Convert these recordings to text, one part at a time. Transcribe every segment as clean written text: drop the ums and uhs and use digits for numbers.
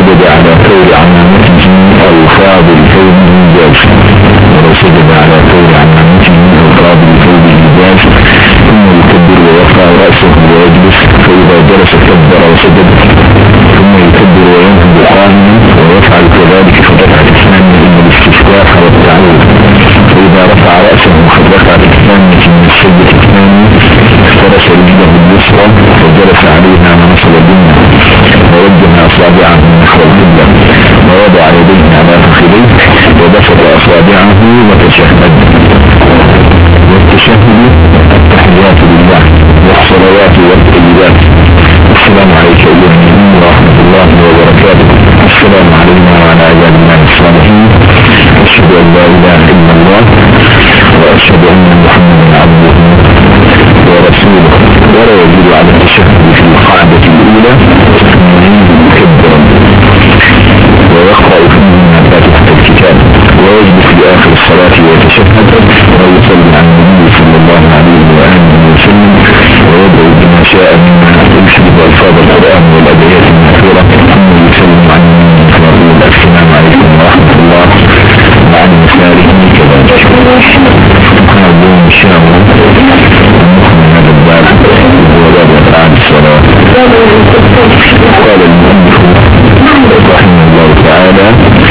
سجد على ثور عمامته أو فاضل ثوبه جاز، ولو سجد على ثور عمامته أو فاضل ثوبه جاز، ثم يكبر ويرفع رأسه ويجلس، فإذا جلس كبر وسجد، ثم يكبر وينهض قائما ويفعل كذلك في الركعة الثانية من الاستفتاح والتعوذ، فإذا رفع رأسه في الركعة الثانية من السجدة الثانية افترس رجله اليسرى وجلس عليها ونصب الدنيا ووجه أصابعه نحو القبلة ووضع يديه على فخذيه وبسط أصابعه وتشهد. والتشهد التحيات لله والصلوات والطيبات. السلام عليك أيها النبي ورحمة الله وبركاته. السلام علينا وعلى عباد الله الصالحين. أشهد أن لا إله إلا الله وأشهد أن محمدا عبده ورسوله. ولا يزيد على التشهد في القاعدة الأولى مكبرا ويقرأ فيه من فاتحة الكتاب ويجلس في آخر الصلاة ويتشهد ويصلي عن النبي صلى الله عليه وآله وسلم ويدعو بما شاء مما يشهد ألفاظ القرآن والأدعية المأثورة ثم يسلم عن النبي ويقول السلام عليكم ورحمة الله وعن مساره كذلك. سبحان الله إن شاء الله من هذا الباب هو باب أفعال الصلاة. قال المؤلف رحمه الله تعالى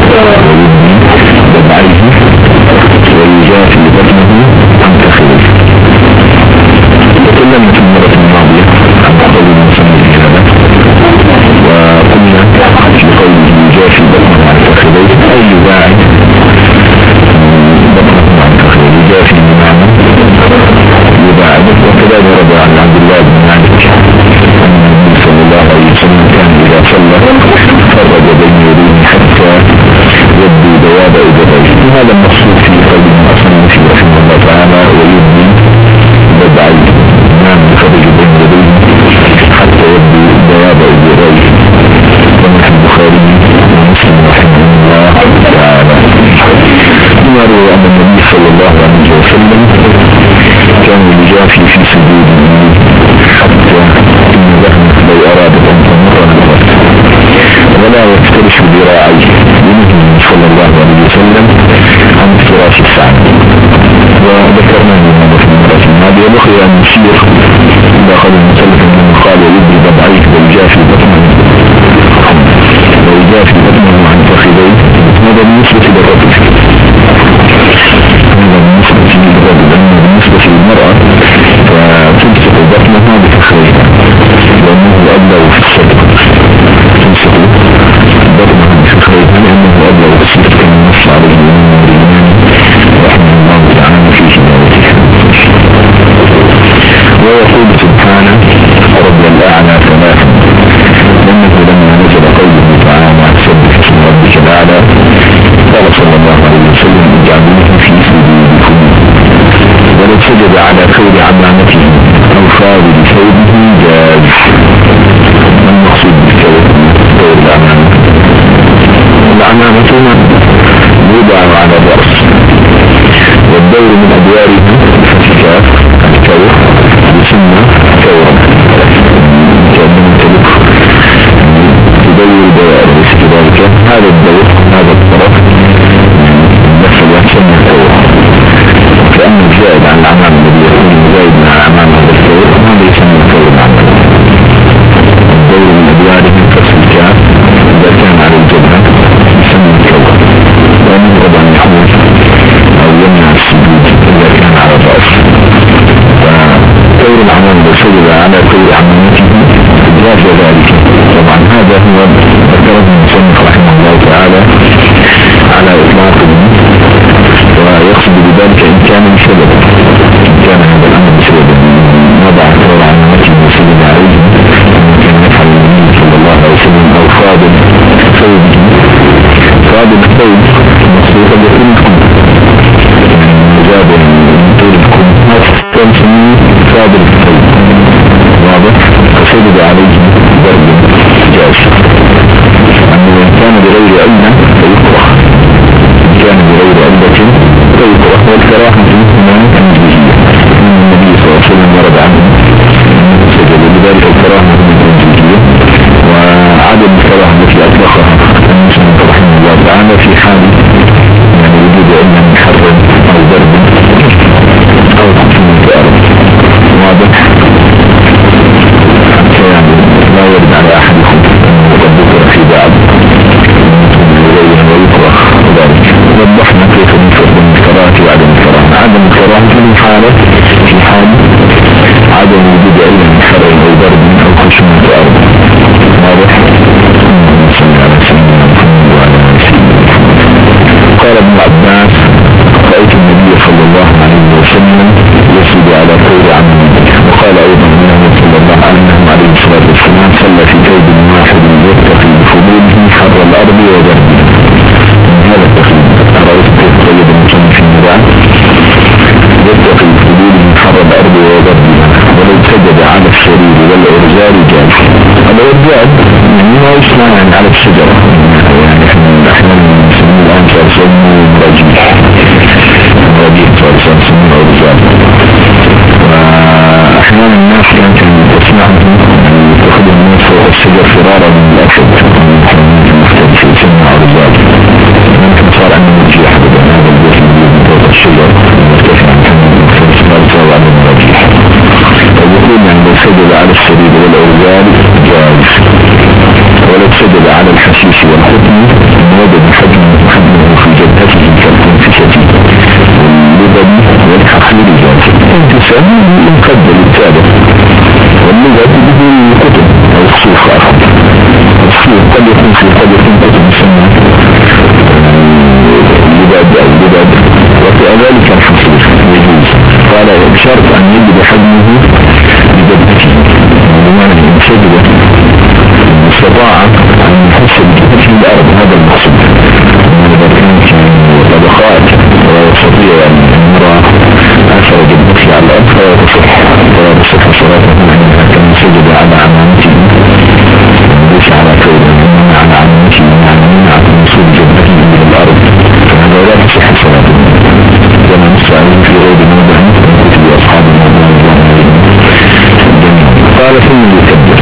بدعيه ويجافي بطنه عن تخيل. وتكلمنا في المرة الماضية عن قول المصنف هذا وقلنا في قوله يجافي بطنه عن تخيل أي يباعد بطنه عن تخيل يجافي بمعنى يباعد. وكذا ورد عن عبد الله بن مالك أن النبي صلى الله عليه وسلم كان إذا صلى فرج بين يديه حتى يبدو دواب إبريه. وهذا المقصود في قول المصنف رحمه الله تعالى ويبدي بدعي نام فرج بين يديه حتى يبدو دواب إبريه. ومن البخاري ومسلم رحمه الله تعالى ثم روى أن النبي صلى الله عليه وسلم كان يجافي في سجوده حتى إن ذهنه لو أرادت أن تمر نظرت ولا يفترش ذراعيه بنهيه صلى الله عليه وسلم عن افتراش الساعة. وذكرنا من في المرة الماضية بقي أن يشير داخل المسلف من قال ويبدي بدعيه ويجافي بطنه عن فخذيه. هذا بالنسبة للرجل، هذا بالنسبة للرجل، أما بالنسبة للمرأة فتمسك بطنها بفخذيها لأنه أبلغ في الصدق. تمسك بطنها بفخذيها لأنه أبلغ في الصدق كما نص عليه الإمام رحمه الله تعالى في كتابه. ويقول سبحانه رب الأعلى ثلاثا لأنه لما نزل قوله تعالى سبح اسم ربك الأعلى قال صلى الله عليه وسلم اجعلوه في سجودكم. ولو سجد على ثور عمامته أو فاضل ثوبه جاز. المقصود بالثور العمامة، العمامة يوضع على الرأس والدور من أدوارها فتكاف الثور يسمى ثورا كأنه تلف تدور دوائر ذلك. هذا الدور هذا الطرف نفسه يسمى ثورا كأنه زائد عن العمام الذي يكون زائد عن العمام هذا الثور هذا يسمى ثور العمام. الدور من أدوارها فتكاف إذا كان على الجبهة يسمى ثورا وأنه طبعا يحوز أو يمنع السجود إذا كان على الرأس. ثور العمام بسجد على ثور عمامته جاز ذلك. طبعا هذا هو ذكره المصنف رحمه الله تعالى على إطلاقه ويقصد بذلك إن كان بسبب، إن كان هذا الأمر بسبب وضع ثور عمامته وسجد عليه كان يفعل النبي صلى الله عليه وسلم أو فاضل ثوبه. فاضل الثوب مخصوصا يكون مجاب من طول الكم كان سميه فاضل الثوب واضح. فسجد عليه ضرب جاز. أما إن كان بغير علة فيكره، إن كان بغير علة فيكره. والكراهة هناك تعالى في حال عدم وجود علم من حر او برد او خشونة ارض. واضح؟ صلى على سيدنا محمد وعلى اله وصحبه. قال ابن عباس رأيت النبي صلى الله عليه وسلم يسجد على طول عمه. وقال ايضا النبي صلى الله عليه وسلم صلى في ثوب واحد يتقي بفضوله حر الارض وبرده. من هذا التقييد أرأيت كيف قيد المسلم في المدعى يتقي بفضوله حر الارض وبرده ولو سجد على السرير والعرجال جاز. العرجال يعني ما يسمع يعني على الشجرة، يعني احنا نسميه الآن فارسمه رجيح فارسمه عرجال. وأحيانا الناس يمكن تسمعه تأخذ الناس فوق الشجر فرارا من الأسد المختلف يسمى عرجال. ممكن صار أنه مرجيح بدأ هذا الجسم فوق الشجر مرتفع فارسمه على الرجيح. ويقول يعني لو سجد على السرير والعرجال جاز، ولو سجد على الحشيش والختم وجد حجمه في جبهته كالقنفسة واللبن والحقير جاز. انتساب يقدر التابع واللغة به الكتب أو الصوف آخر. الصوف قد يكون في قد يكون كتب مسمى لباد أو لباد وفي ذلك الحصير يجوز. قال بشرط أن يجد حجمه بجبهته بمعنى أن سجد استطاع أن يحس بجبهته الأرض. هذا المقصود إذا كانت طبقات ولا يستطيع أن يرى أثر جبهته على الأرض فلا تصح صلاته أنها كان سجد على عمامته ليس على كوله إنما على عمامته يعني منع وصول جبهته إلى الأرض، فهذا لا تصح صلاته كما نستعين في غير موضع من كتب أصحاب الموضوع. قال ثم يكبر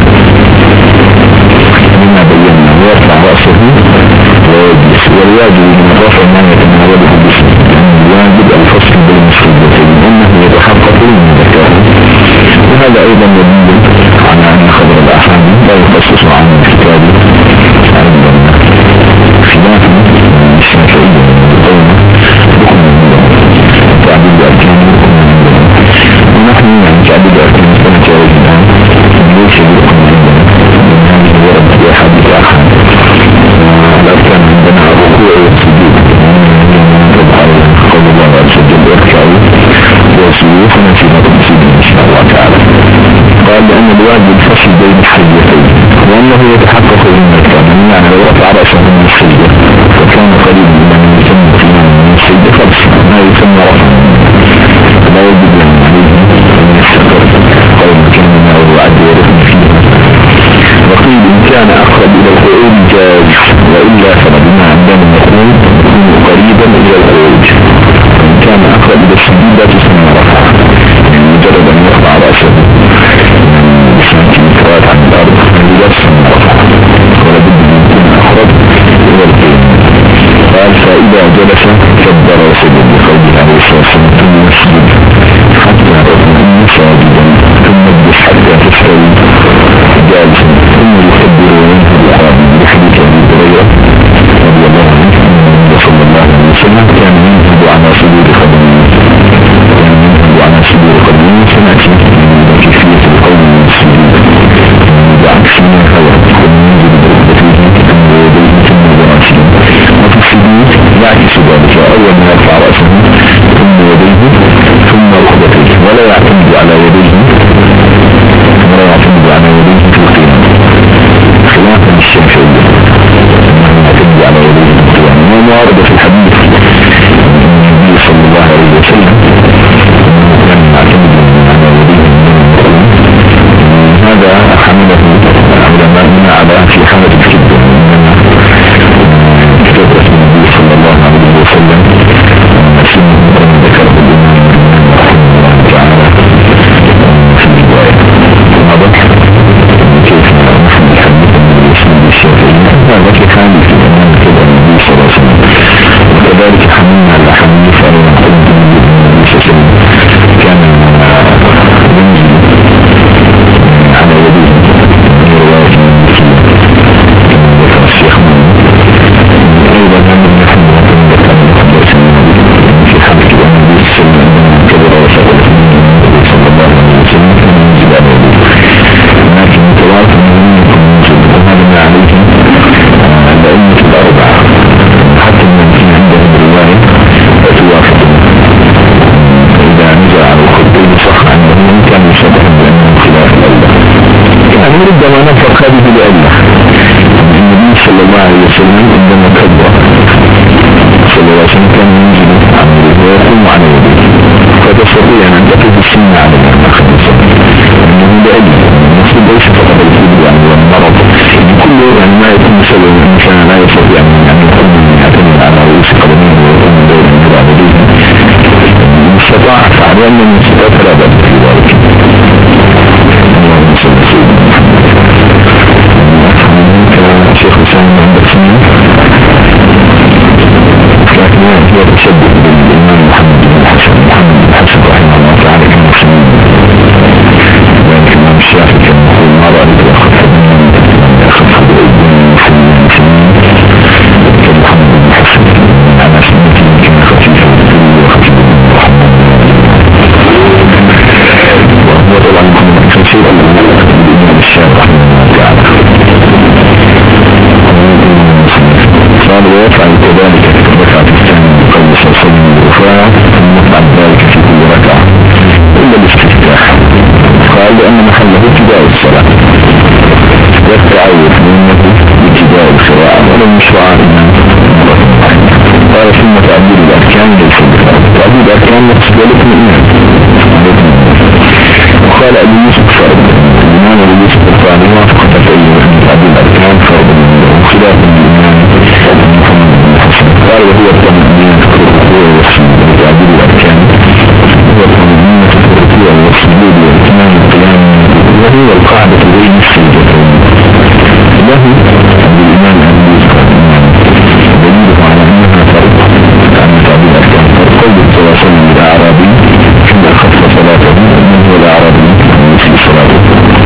مما بينا ويرفع رأسه ويجلس. والواجب من الرفع ما يتناوله الجسم، الواجب الفصل بين السجدتين انه يتحقق من ذكره. وهذا ايضا يدل على ان خبر الاحاديث لا يخصص عن الكتاب عندنا خلافا الشافعية والقوم ركن من تعبيد اركان ركن من ونحن يعني تعبيد اركان سنة الان ليس بركن عندنا من هذه الورد في احاديث احاد. الاركان عندنا الركوع والسجود قول الله عز وجل اركعوا واسجدوا فنسي لكم سجود ان شاء الله تعالى. قال لان الواجب الفصل بين الحجتين وانه يتحقق بالمكان، يعني لو رفع رأسه من السجدة فكان قريبا من يسمى قياما من السجدة خلص ما يسمى رفع، لا يجب لهم عليه ان يستقر قول كان ما وعد ورفع فيها. وقيل ان كان اقرب الى القعود جاز، والا فبما عندنا نقول يكون قريبا الى القعود. ان كان اقرب الى السجود لا تسمى رفع، يعني مجرد ان يرفع رأسه سنتيمترات عن الارض لا تسمى رفع، ولا بد ان يكون اقرب الى القعود. قال فاذا جلس كبر وسجد بقوله عليه الصلاة وربما نفرق هذه لأجله النبي صلى الله عليه وسلم عندما كبر صلى الله عليه وسلم كان ينزل عمله ويقوم على يديه فتستطيع أن تقف السنة على الأخذ إنه لأجله المقصود ليس فقط الكبر يعني والمرض كل يعني ما يكون سبب الإنسان لا يستطيع أن يكون يعتمد على رؤوس قدميه ويكون دائما يدعى لديه استطاع فعلى أن المستطاع فلا بأس في ذلك. اللهم صل وسلم شيخ حسين عندك سنة لكن هي تشبه بالإمام محمد بن الحسن رحمه الله تعالى كما سنين ذلك الإمام الشافعي كان يقول ما رأيت أخف بالإبن سنين كمحمد بن الحسن على سنة يمكن خفيفة وخفيفة بالرحمة وهو طبعا محمد بن الحسن بالإمام الشافعي رحمه الله تعالى قال ويفعل كذلك في الركعة الثانية قبل صلى الله عليه وسلم الرفاع ثم يفعل ذلك في كل ركعة إلا الاستفتاح قال لأن محله ابتداء الصلاة والتعوذ منه ابتداء القراءة ولم يشرع إلا قال ثم تعديل الأركان ليس بفرض تعديل الأركان يقصد الاثنين وقال أبو يوسف فرض الإمام أبو يوسف القاضي وافق تفعيل تعديل الأركان فرض خلاف الإمام محمد بن الحسن قال وهو الطمأنينة في الركوع والسجود وتعديل الأركان هو الطمأنينة في الركوع والسجود وإتمام القيام وهو القاعدة بين السجدتين له الإمام أبو يوسف دليله على أنها فرض عن تعديل الأركان قول التواصل بالأعرابي كما خف صلاته من هو الأعرابي مثل صلاته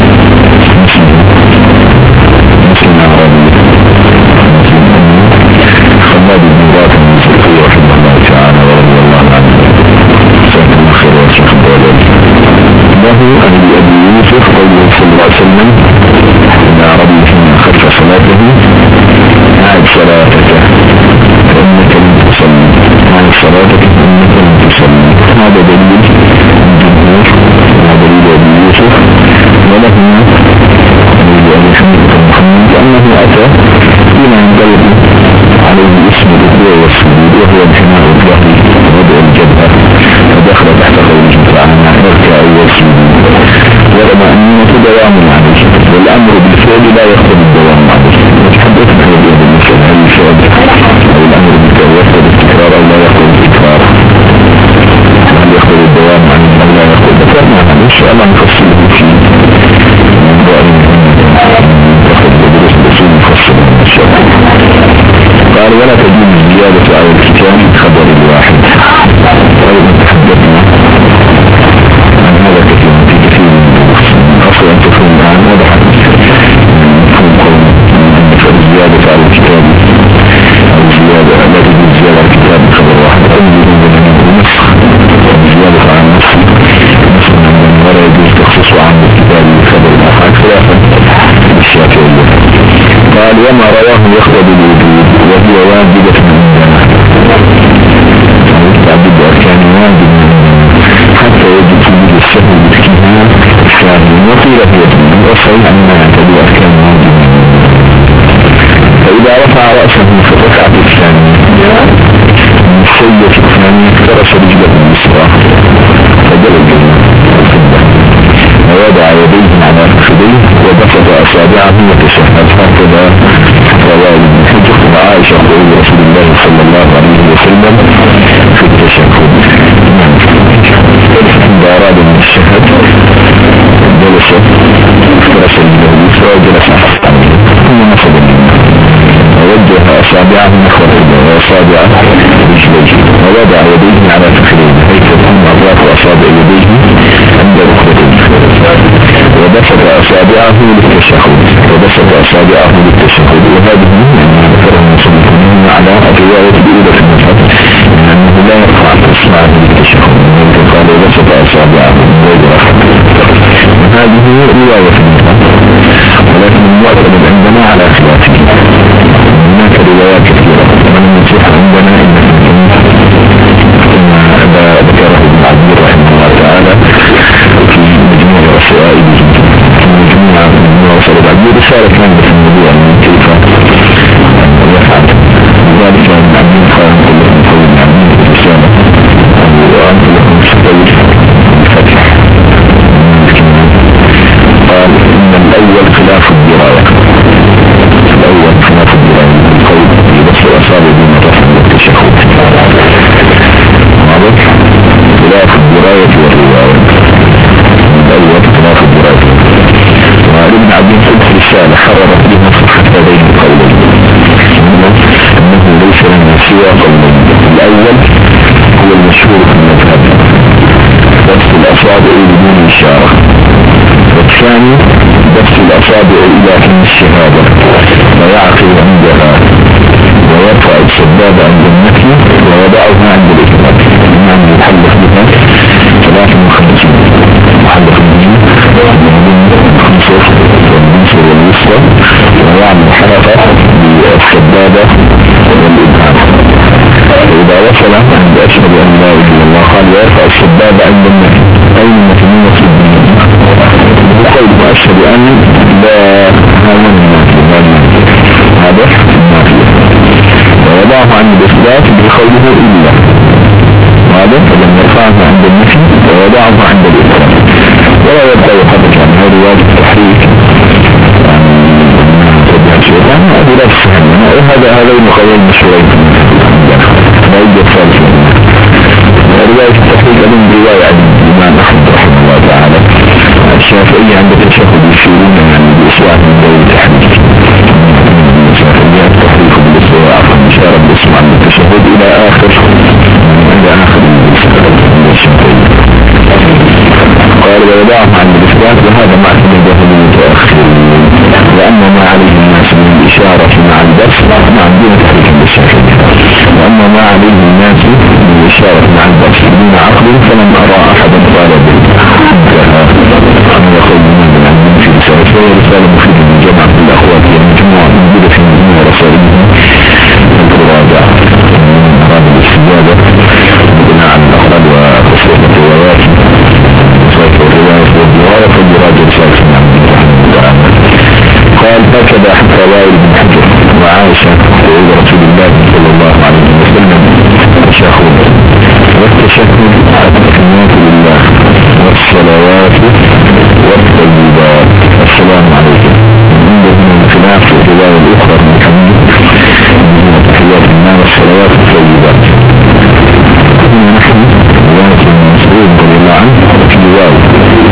مسلم أعرابي خلاد بن ذات المسيحي رحمه الله تعالى ورضي الله عنه سنة الخير وشيخ الدولة له أن أبي يوسف قوله صلى الله عليه وسلم الأعرابي فيما خلف صلاته أعد صلاتك فإنك لم تصلي أعد صلاتك فإنك لم تصلي هذا دليل الجمهور ودليل أبي يوسف ولهما أبي حميد محمد أنه أتى فيما ينطلق عليه اسم الركوع والسجود وهو انحناء الظهر ووضع الجبهة فدخل تحت قوله تعالى اركع واسجد والطمأنينة دوام عليه والأمر بالفعل لا يقتضي الدوام عليه وتحدثنا في هذه المسألة هل الفعل أو الأمر بالفعل يقتضي التكرار أو لا يقتضي التكرار هل يقتضي الدوام عليه أو لا يقتضي ذكرنا عنه إن شاء الله نفصله في موضوع تأخذ بدرس الأصول مفصل إن شاء الله. قال ولا تجوز الزيادة على الكتاب خبر الواحد وإذا تحدثنا عن هذا كثير في كثير من أصل أن تكون الآن وضحت مفهوم قول أن الزيادة على الكتاب أو الزيادة لا تجوز الزيادة على الكتاب خبر واحد أو نسخ الزيادة على النسخ ولا يجوز تخصيص عن الكتاب خبر الواحد خلافا الشافعية. قال وما رواه يقتضي الوجوب وهي واجبة عندنا تعدد أركان واجب حتى يجب وجود السهل بتكيها الثاني وقيل هي وصل أنها يعتبر أركان واجب فإذا رفع رأسه في الركعة الثانية من السيدة الثانية افترش رجله اليسرى فجل الجنة ووضع يديه على فخذيه وبسط أصابعه وتشهد هكذا رواه ابن حجر وعائشة قول رسول الله صلى الله عليه وسلم في التشهد إذا أراد من الشهد جلس افترس رجله اليسرى وجلس ثم نصب ووجه أصابعه نحو وأصابعه رجليه ووضع يديه على فخذيه حيث يكون أطراف أصابع يديه عند ركبتيه وبسط أصابعه للتشهد وهذه يعني ذكره المصنفين على الرواية الأولى في المذهب أنه لا يرفع إصبعه للتشهد قال وبسط أصابعه وهذه رواية في المذهب ولكن المعتمد عندنا على خلافه هناك روايات كثيرة ومن المسيح عندنا كما ذكره ابن عبد رحمه الله تعالى في مجموع رسائله مجموعة الثاني بس الأصابع إلى فم الشهادة ويعقل عندها ويرفع السبابة عند النفي ويضعها عند الإثبات بمعنى يحلق بها 53 محلق الدين خمسة والبنصر والوسطى ويعمل حلقة بالسبابة والإبهام. فإذا وصل عند أشهد أن لا إله إلا الله قال ويرفع السبابة عند النفي أي المتنين في الدين وقول أشهد أن لا هذا النافي هذا النافي ويضعه عند الإثبات بقوله إلا هذا فلم يرفعه عند النفي ويضعه عند الإثبات ولا يبقى يحدث عن هذا واجب تحريك هذه لا تسهل وهذا هذين قولين مشهورين لا يوجد ثالث رواية التحريك أيضا رواية عن الإمام أحمد رحمه الله تعالى الشافعي عند التشهد يشيرون يعني بإسواء من دولة التحريك الشافعية التحريك بالإسواء عفوا إشارة بالإسواء عند التشهد إلى آخر الشافعي قال ويضعه عند الإثبات وهذا ما أثبته المتأخرين وأما ما عليه الناس من الإشارة مع الدرس نعم دون تحريك بالشافعي وأما ما عليه الناس من الإشارة مع الدرس دون عقل فلم أرى أحدا قال به يقول من العلم في رسالة ورسالة مفيدة من جمع كل أخواتي المجموعة موجودة في مجموعة رسائله الراجع من أراد الاستجابة بناء على الأخراد وتصريح الروايات وصيف الرواية والدعاية فالراجع رسالة من عبد الله قال هكذا حتى وائل بن حجر وعائشة وإلى رسول الله صلى الله عليه وسلم تشهد والتشهد التحيات لله والصلوات والطيبات السلام عليكم عندنا الخلاف في الرواية الأخرى من حمد تحيات الله والصلوات والطيبات نحن رواية المسؤول رضي الله عنه في رواية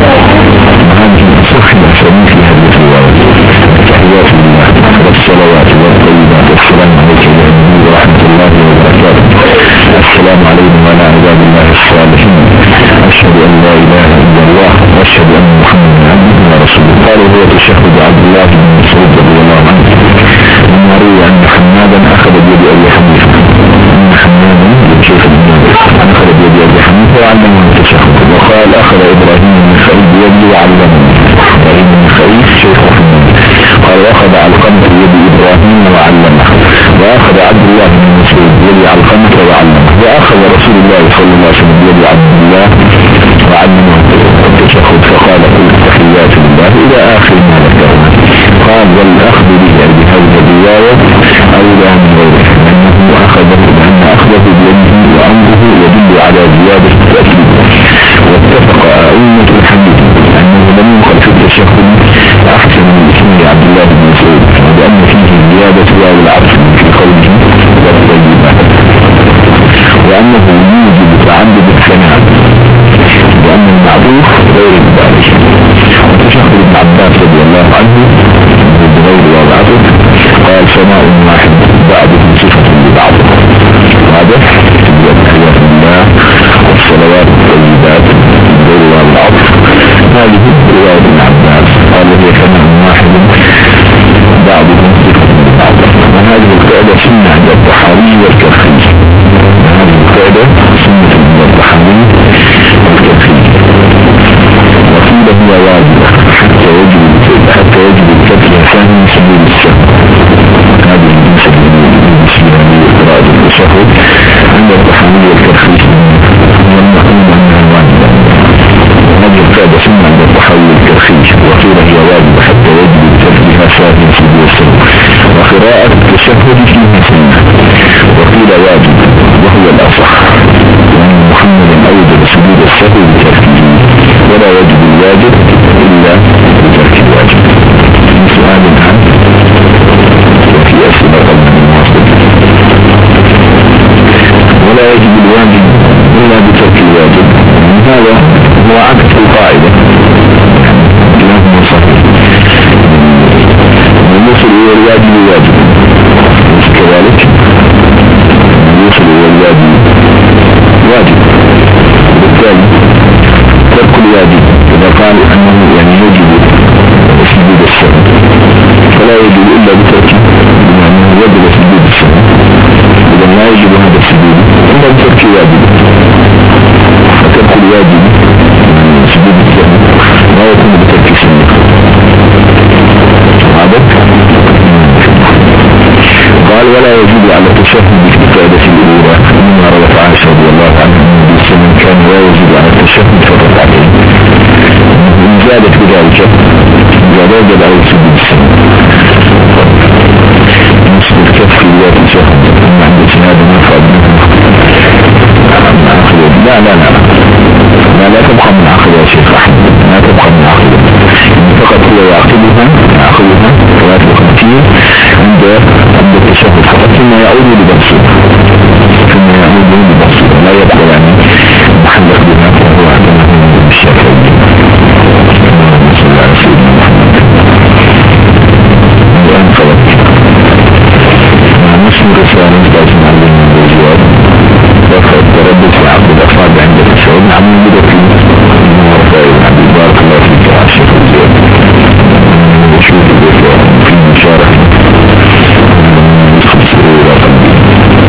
وهذه الأصح الأسامي في هذه الرواية تحيات الله والصلوات والطيبات السلام عليكم ورحمة الله وبركاته السلام عليكم وعلى عباد الله الصالحين أشهد أن لا إله إلا الله وأشهد أن محمدا عبده ورسوله قال هو تشهد عبد الله بن مسعود رضي الله عنه مما روي أن حمادا أخذ بيد أبي حنيفة أن حمادا شيخ الإمام أخذ بيد أبي حنيفة وعلمه التشهد وقال أخذ إبراهيم بن خليل بيدي وعلمه إبراهيم بن خليل شيخ حماد قال وأخذ علقمة بيد إبراهيم وعلمه وأخذ عبد الله بن مسعود بيد علقمة وعلمه وأخذ رسول الله صلى الله عليه وسلم بيد عبد الله وعلمه التشهد فقال كل التحيات لله إلى آخر ما ذكرنا قال والأخذ به بهذه الرواية أولى من غيره لأنه أخذه لأن أخذه بيده وأمره يدل على زيادة التأكيد واتفق أئمة الحديث أنه لم يقل في التشهد أحسن من اسم عبد الله بن مسعود لأن فيه زيادة واو العرف في قوله والطيبات وأنه يوجب تعدد الثناء وأن المعروف غير ذلك وتشهد ابن عباس رضي الله عنه بغير واو العرف قال سماء واحد بعده صفة لبعض واضح تحيات الله والصلوات والطيبات غير واو العرف هذه رواية ابن عباس قال هي سماء واحد بعده صفة لبعض وهذه القاعدة سنة عند الطحاوي والكرخي هذه القاعدة سنة عند الطحاوي والكرخي وقيل هي واجبة حتى يجب الكتل ثاني سبيل السهل هذه الجنسة المسلمة لقراءة التشهد عند الطحاوي والكرخي والمحمود أنها واجبة وهذه القاعدة سنة عند الطحاوي والكرخي وقيل هي واجبة حتى يجب الكتلها ثاني سبيل السهل وقراءة التشهد فيها سنة وقيل واجب وهو الأصح وأن محمد أوجب سجود السهو بتركه ولا يجب الواجب إلا بترك الواجب سؤال الآن وفي أسئلة قبل المواصل ولا يجب الواجب إلا بترك الواجب هذا هو عكس القاعدة كلامه صحيح الوصل إلى الواجب واجب كذلك الوصل إلى الواجب واجب بالتالي ترك الواجب إذا قال أنه يعني يجب يجب إلا بترك يعني وجب سجود السهو إذا لا يجب هذا السجود إلا بترك واجب فترك الواجب سجود السهو لا يكون بترك سنة قال ولا يجب على التشهد في القاعدة الأولى مما روت عائشة رضي الله عنها النبي صلى الله عليه وسلم كان لا يجب على التشهد في الركعتين إن زادت بذلك وجب على سجود السهو نصف الكف لا تشهد أما عند سناد مرفع لا تبقى من عقل يا شيخ أحمد لا تبقى من عقل فقط هو يعقلها فلا تبقى فيه عند التشهد فقط ثم يعود لبرسول لا يبقى يعني محل اخبرنا فهو عدمه بالشافعي صلى الله عليه وسلم الآن خلق مسلم رسالة لازم علمنا بالجواب رفع التردد في عقد الأفراد عند التشهد عن المدرسين بارك الله فيك يا شيخ الزياد وشوف في المشاركة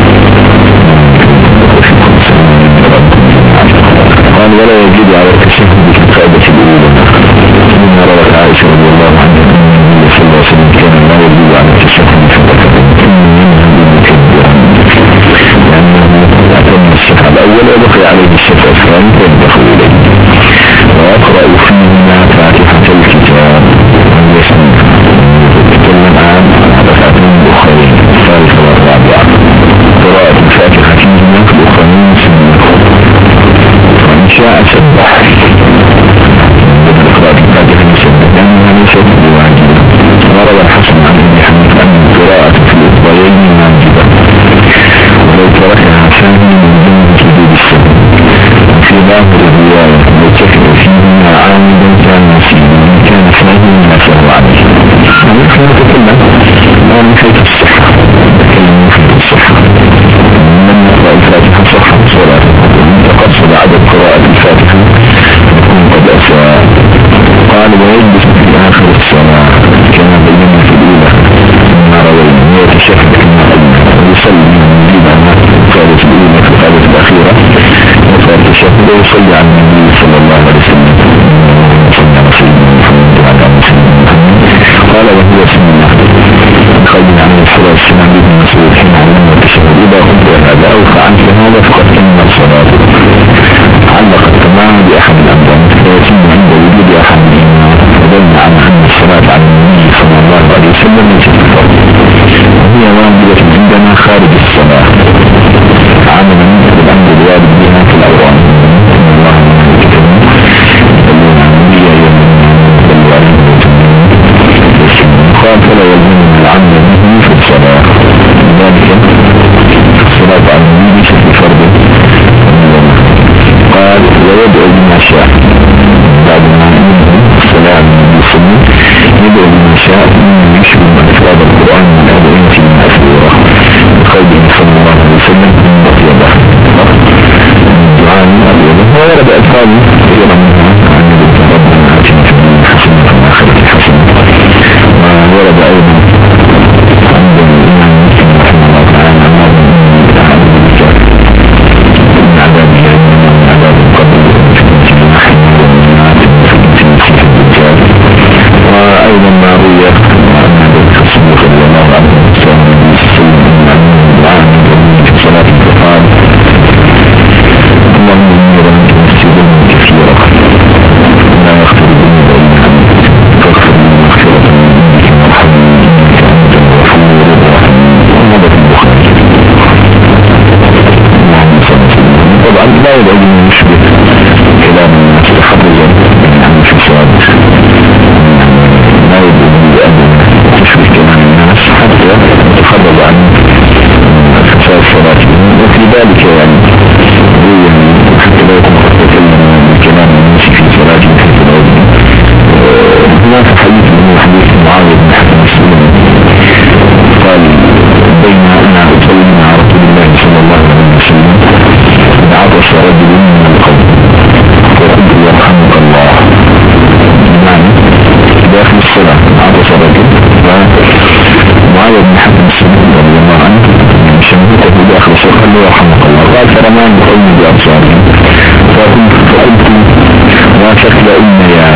صلوا يرحمك الله. قال فرمان بقومي بأبصارهم فقلت ما شكل أمنيا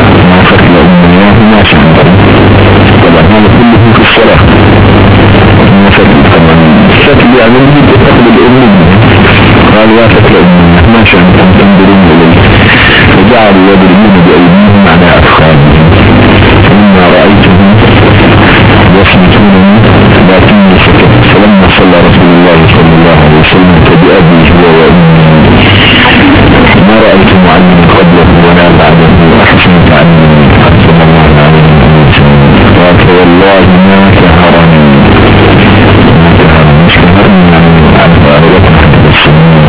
ما شكل طبعا هذا كله في الصلاة. ما شكل طبعا الشكل يعني تقبل الأمنية. قال يا شكل أمنيا ما شكل تنظرون إليه فجعلوا يضربون بأيديهم على أفخاذهم فلما رأيتهم يصمتونني لكني سكت. فلما صلى رسول الله صلى الله عليه وسلم فبأبيه هو وأمي ما رأيت معلم قبله ولا بعده أحسن تعليم صلى الله عليه وسلم. قال فوالله ما كهرني مش كهرني يعني أعرفنا حتى السنين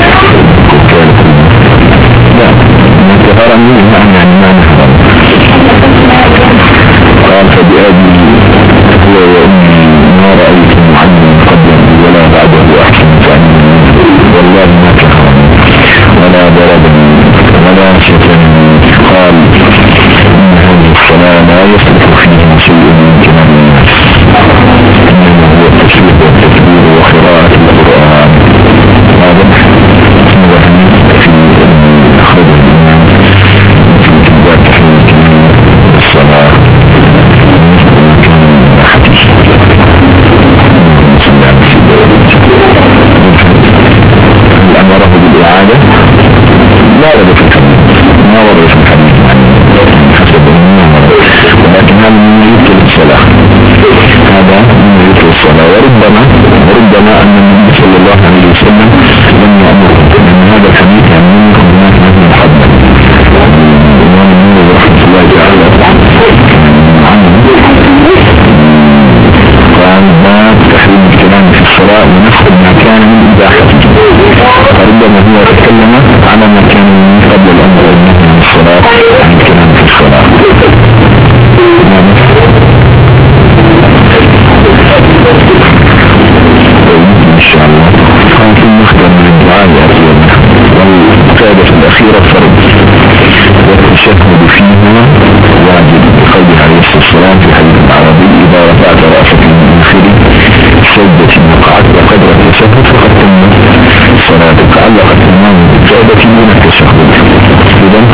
لا ما كهرني يعني ما نهرني. قال فبأبي هو وأمي ما رأيت معلم قبله ولا بعده أحسن تعليم والله ما كهرني ولا ضربني ولا شتمني. قال إن هذه الصلاة لا يصلح فيها شيء من كلام الناس إنما هو التشريف والتكبير وقراءة القرآن. هذا وهم في أخرج الإمام في كتاب تحريم الصلاة أمره بالإعادة لا ورد في الحديث ما ورد في الحديث حسب ولكن هذا من يبطل الصلاة وربما أن النبي صلى الله عليه وسلم لم يأمره لأن هذا الحديث يعني منكم هناك نهي الحد الإمام النووي رحمة الله تعالى عنه قال باب تحريم الكلام في الصلاة ونفخ ما كان من إباحته. فربما هو يتكلم على ما كان من قبل الأمر والنهي عن الصلاة عن الكلام في الصلاة. إن شاء الله كان في مختار من الدعاء والقاعدة الأخيرة فرض والتشهد فيها واجب بقوله عليه الصلاة والسلام في حديث العربي إذا رفعت رأسك من آخر سجدة وقعت وقدر التشهد فقد تم صلاتك. علقت الإمام بالقاعدة دون التشهد. إذن